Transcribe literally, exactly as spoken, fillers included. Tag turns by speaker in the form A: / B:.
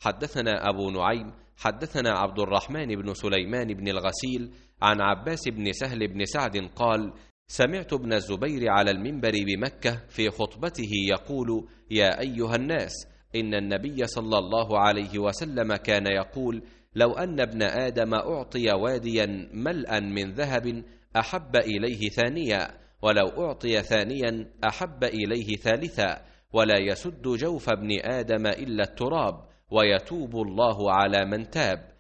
A: حدثنا أبو نعيم حدثنا عبد الرحمن بن سليمان بن الغسيل عن عباس بن سهل بن سعد قال: سمعت ابن الزبير على المنبر بمكة في خطبته يقول: يا أيها الناس، إن النبي صلى الله عليه وسلم كان يقول: لو أن ابن آدم أعطي واديا ملءا من ذهب أحب إليه ثانيا، ولو أعطي ثانيا أحب إليه ثالثا، ولا يسد جوف ابن آدم إلا التراب، ويتوب الله على من تاب.